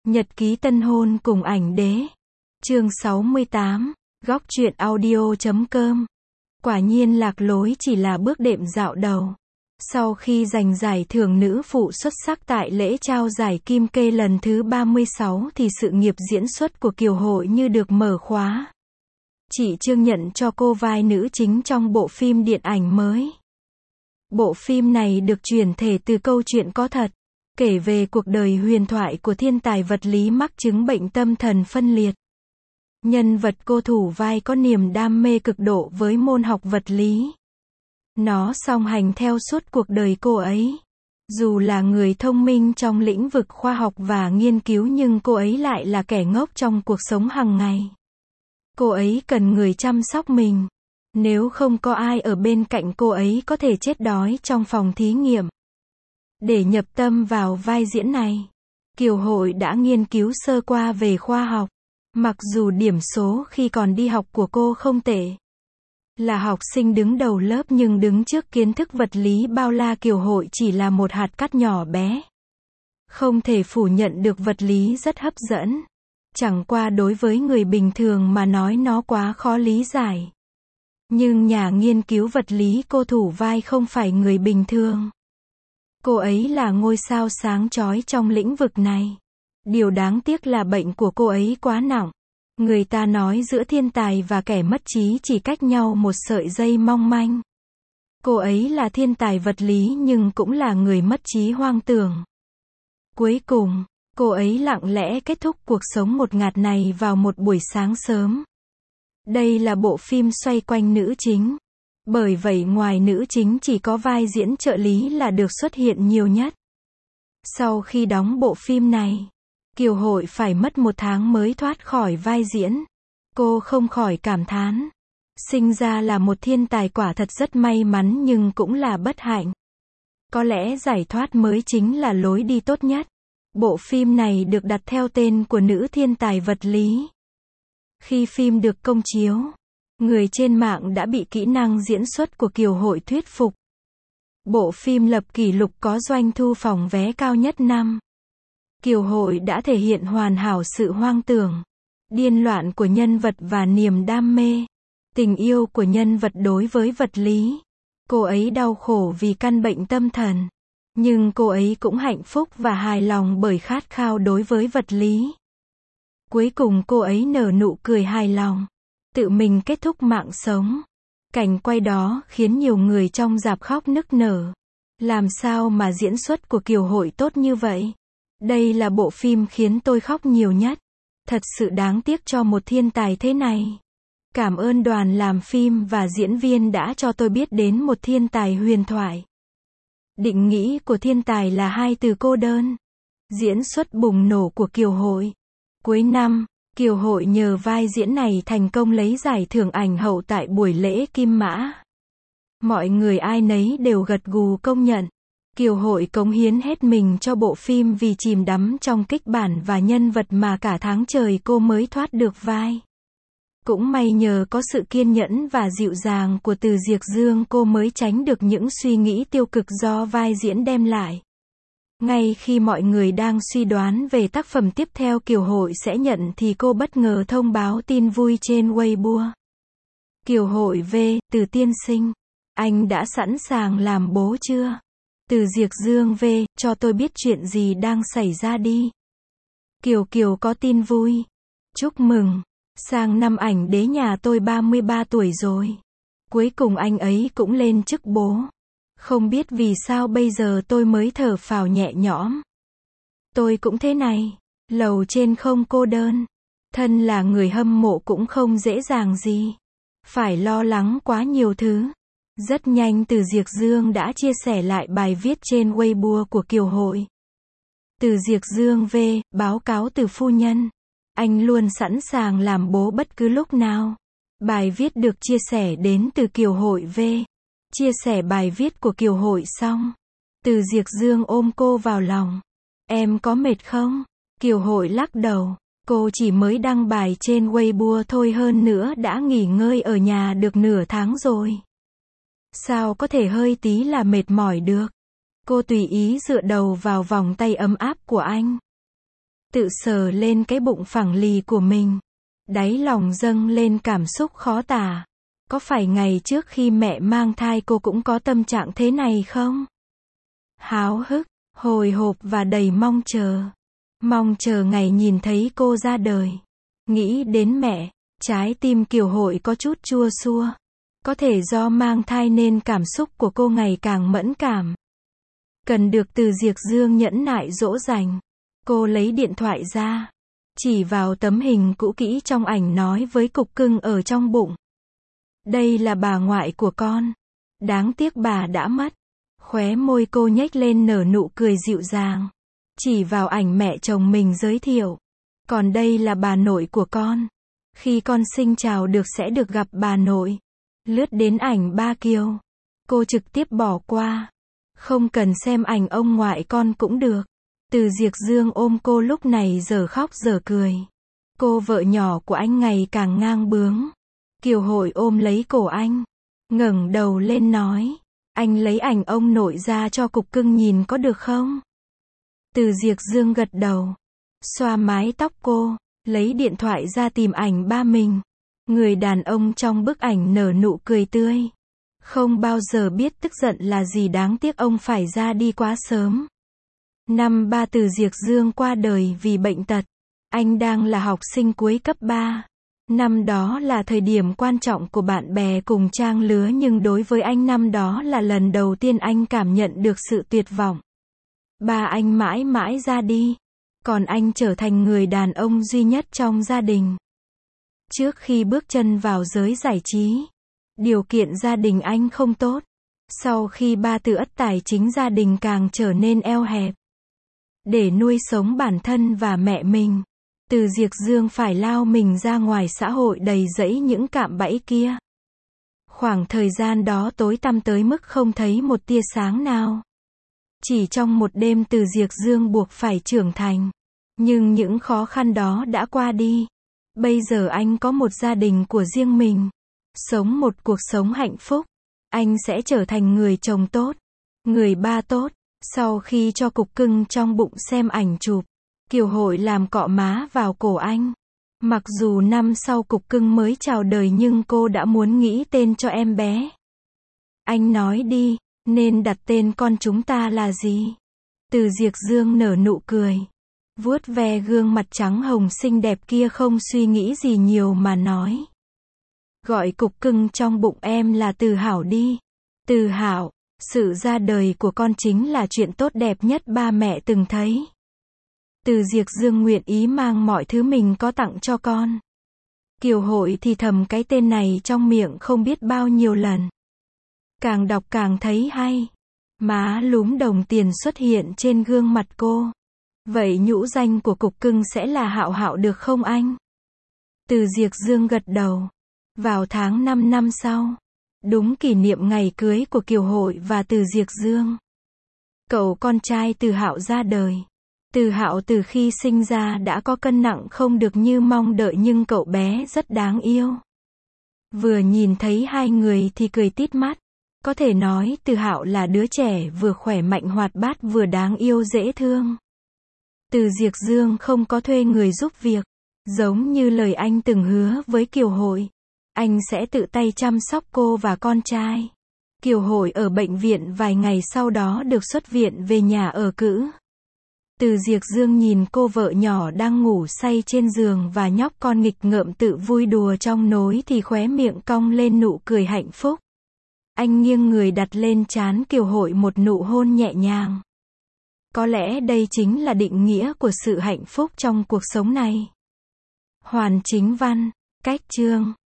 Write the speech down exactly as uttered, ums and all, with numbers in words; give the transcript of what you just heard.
Nhật ký tân hôn cùng ảnh đế. Chương sáu mươi tám. Góc truyện audio chấm com. Quả nhiên lạc lối chỉ là bước đệm dạo đầu. Sau khi giành giải thưởng nữ phụ xuất sắc tại lễ trao giải Kim Kê lần thứ ba mươi sáu thì sự nghiệp diễn xuất của Kiều Hội như được mở khóa. Chị Trương nhận cho cô vai nữ chính trong bộ phim điện ảnh mới. Bộ phim này được chuyển thể từ câu chuyện có thật, kể về cuộc đời huyền thoại của thiên tài vật lý mắc chứng bệnh tâm thần phân liệt. Nhân vật cô thủ vai có niềm đam mê cực độ với môn học vật lý. Nó song hành theo suốt cuộc đời cô ấy. Dù là người thông minh trong lĩnh vực khoa học và nghiên cứu nhưng cô ấy lại là kẻ ngốc trong cuộc sống hàng ngày. Cô ấy cần người chăm sóc mình. Nếu không có ai ở bên cạnh cô ấy có thể chết đói trong phòng thí nghiệm. Để nhập tâm vào vai diễn này, Kiều Hội đã nghiên cứu sơ qua về khoa học. Mặc dù điểm số khi còn đi học của cô không tệ, là học sinh đứng đầu lớp, nhưng đứng trước kiến thức vật lý bao la Kiều Hội chỉ là một hạt cát nhỏ bé. Không thể phủ nhận được vật lý rất hấp dẫn. Chẳng qua đối với người bình thường mà nói nó quá khó lý giải. Nhưng nhà nghiên cứu vật lý cô thủ vai không phải người bình thường. Cô ấy là ngôi sao sáng chói trong lĩnh vực này. Điều đáng tiếc là bệnh của cô ấy quá nặng. Người ta nói giữa thiên tài và kẻ mất trí chỉ cách nhau một sợi dây mong manh. Cô ấy là thiên tài vật lý nhưng cũng là người mất trí hoang tưởng. Cuối cùng, cô ấy lặng lẽ kết thúc cuộc sống ngột ngạt này vào một buổi sáng sớm. Đây là bộ phim xoay quanh nữ chính. Bởi vậy ngoài nữ chính chỉ có vai diễn trợ lý là được xuất hiện nhiều nhất. Sau khi đóng bộ phim này, Kiều Hội phải mất một tháng mới thoát khỏi vai diễn. Cô không khỏi cảm thán. Sinh ra là một thiên tài quả thật rất may mắn nhưng cũng là bất hạnh. Có lẽ giải thoát mới chính là lối đi tốt nhất. Bộ phim này được đặt theo tên của nữ thiên tài vật lý. Khi phim được công chiếu, người trên mạng đã bị kỹ năng diễn xuất của Kiều Hội thuyết phục. Bộ phim lập kỷ lục có doanh thu phòng vé cao nhất năm. Kiều Hội đã thể hiện hoàn hảo sự hoang tưởng, điên loạn của nhân vật và niềm đam mê, tình yêu của nhân vật đối với vật lý. Cô ấy đau khổ vì căn bệnh tâm thần, nhưng cô ấy cũng hạnh phúc và hài lòng bởi khát khao đối với vật lý. Cuối cùng cô ấy nở nụ cười hài lòng, tự mình kết thúc mạng sống. Cảnh quay đó khiến nhiều người trong rạp khóc nức nở. Làm sao mà diễn xuất của Kiều Hội tốt như vậy? Đây là bộ phim khiến tôi khóc nhiều nhất. Thật sự đáng tiếc cho một thiên tài thế này. Cảm ơn đoàn làm phim và diễn viên đã cho tôi biết đến một thiên tài huyền thoại. Định nghĩa của thiên tài là hai từ cô đơn. Diễn xuất bùng nổ của Kiều Hội. Cuối năm, Kiều Hội nhờ vai diễn này thành công lấy giải thưởng ảnh hậu tại buổi lễ Kim Mã. Mọi người ai nấy đều gật gù công nhận. Kiều Hội cống hiến hết mình cho bộ phim vì chìm đắm trong kịch bản và nhân vật mà cả tháng trời cô mới thoát được vai. Cũng may nhờ có sự kiên nhẫn và dịu dàng của Từ Diệc Dương cô mới tránh được những suy nghĩ tiêu cực do vai diễn đem lại. Ngay khi mọi người đang suy đoán về tác phẩm tiếp theo Kiều Hội sẽ nhận thì cô bất ngờ thông báo tin vui trên Weibo. Kiều Hội V, Từ tiên sinh, anh đã sẵn sàng làm bố chưa? Từ Diệc Dương V, cho tôi biết chuyện gì đang xảy ra đi. Kiều Kiều có tin vui. Chúc mừng, sang năm ảnh đế nhà tôi ba mươi ba tuổi rồi. Cuối cùng anh ấy cũng lên chức bố. Không biết vì sao bây giờ tôi mới thở phào nhẹ nhõm. Tôi cũng thế này, lầu trên không cô đơn. Thân là người hâm mộ cũng không dễ dàng gì. Phải lo lắng quá nhiều thứ. Rất nhanh Từ Diệc Dương đã chia sẻ lại bài viết trên Weibo của Kiều Hội. Từ Diệc Dương V, báo cáo từ phu nhân. Anh luôn sẵn sàng làm bố bất cứ lúc nào. Bài viết được chia sẻ đến từ Kiều Hội V. Chia sẻ bài viết của Kiều Hội xong, Từ Diệc Dương ôm cô vào lòng. Em có mệt không? Kiều Hội lắc đầu. Cô chỉ mới đăng bài trên Weibo thôi, hơn nữa đã nghỉ ngơi ở nhà được nửa tháng rồi. Sao có thể hơi tí là mệt mỏi được? Cô tùy ý dựa đầu vào vòng tay ấm áp của anh. tự sờ lên cái bụng phẳng lì của mình. Đáy lòng dâng lên cảm xúc khó tả. Có phải ngày trước khi mẹ mang thai cô cũng có tâm trạng thế này không? Háo hức, hồi hộp và đầy mong chờ. Mong chờ ngày nhìn thấy cô ra đời. Nghĩ đến mẹ, trái tim Kiều Hội có chút chua xua. Có thể do mang thai nên cảm xúc của cô ngày càng mẫn cảm. Cần được Từ Diệc Dương nhẫn nại dỗ dành. Cô lấy điện thoại ra, chỉ vào tấm hình cũ kỹ trong ảnh nói với cục cưng ở trong bụng. Đây là bà ngoại của con. Đáng tiếc bà đã mất. Khóe môi cô nhếch lên nở nụ cười dịu dàng. Chỉ vào ảnh mẹ chồng mình giới thiệu. Còn đây là bà nội của con. Khi con sinh chào được sẽ được gặp bà nội. Lướt đến ảnh ba Kiều. Cô trực tiếp bỏ qua. Không cần xem ảnh ông ngoại con cũng được. Từ Diệc Dương ôm cô lúc này giờ khóc giờ cười. Cô vợ nhỏ của anh ngày càng ngang bướng. Kiều Hội ôm lấy cổ anh. Ngẩng đầu lên nói. Anh lấy ảnh ông nội ra cho cục cưng nhìn có được không? Từ Diệc Dương gật đầu. Xoa mái tóc cô. Lấy điện thoại ra tìm ảnh ba mình. Người đàn ông trong bức ảnh nở nụ cười tươi. Không bao giờ biết tức giận là gì, đáng tiếc ông phải ra đi quá sớm. Năm ba Từ Diệc Dương qua đời vì bệnh tật. Anh đang là học sinh cuối cấp ba. Năm đó là thời điểm quan trọng của bạn bè cùng trang lứa, nhưng đối với anh năm đó là lần đầu tiên anh cảm nhận được sự tuyệt vọng. Ba anh mãi mãi ra đi. Còn anh trở thành người đàn ông duy nhất trong gia đình. Trước khi bước chân vào giới giải trí, điều kiện gia đình anh không tốt. Sau khi ba tự ất, tài chính gia đình càng trở nên eo hẹp. Để nuôi sống bản thân và mẹ mình, Từ Diệc Dương phải lao mình ra ngoài xã hội đầy rẫy những cạm bẫy kia. Khoảng thời gian đó tối tăm tới mức không thấy một tia sáng nào. Chỉ trong một đêm Từ Diệc Dương buộc phải trưởng thành. Nhưng những khó khăn đó đã qua đi. Bây giờ anh có một gia đình của riêng mình. Sống một cuộc sống hạnh phúc. Anh sẽ trở thành người chồng tốt. Người ba tốt. Sau khi cho cục cưng trong bụng xem ảnh chụp, Kiều Hội làm cọ má vào cổ anh. Mặc dù năm sau cục cưng mới chào đời nhưng cô đã muốn nghĩ tên cho em bé. Anh nói đi, nên đặt tên con chúng ta là gì? Từ Diệc Dương nở nụ cười. Vuốt ve gương mặt trắng hồng xinh đẹp kia, không suy nghĩ gì nhiều mà nói. Gọi cục cưng trong bụng em là Từ Hảo đi. Từ Hảo, sự ra đời của con chính là chuyện tốt đẹp nhất ba mẹ từng thấy. Từ Diệc Dương nguyện ý mang mọi thứ mình có tặng cho con. Kiều Hội thì thầm cái tên này trong miệng không biết bao nhiêu lần. Càng đọc càng thấy hay. Má lúm đồng tiền xuất hiện trên gương mặt cô. Vậy nhũ danh của cục cưng sẽ là Hạo Hạo được không anh? Từ Diệc Dương gật đầu. Vào tháng năm năm sau, đúng kỷ niệm ngày cưới của Kiều Hội và Từ Diệc Dương, cậu con trai Từ Hạo ra đời. Từ Hạo từ khi sinh ra đã có cân nặng không được như mong đợi, nhưng cậu bé rất đáng yêu. Vừa nhìn thấy hai người thì cười tít mắt. Có thể nói Từ Hạo là đứa trẻ vừa khỏe mạnh hoạt bát vừa đáng yêu dễ thương. Từ Diệc Dương không có thuê người giúp việc. Giống như lời anh từng hứa với Kiều Hội, anh sẽ tự tay chăm sóc cô và con trai. Kiều Hội ở bệnh viện vài ngày sau đó được xuất viện về nhà ở cữ. Từ Diệc Dương nhìn cô vợ nhỏ đang ngủ say trên giường và nhóc con nghịch ngợm tự vui đùa trong nối thì khóe miệng cong lên nụ cười hạnh phúc. Anh nghiêng người đặt lên trán Kiều Hội một nụ hôn nhẹ nhàng. Có lẽ đây chính là định nghĩa của sự hạnh phúc trong cuộc sống này. Hoàn Chính Văn, cách chương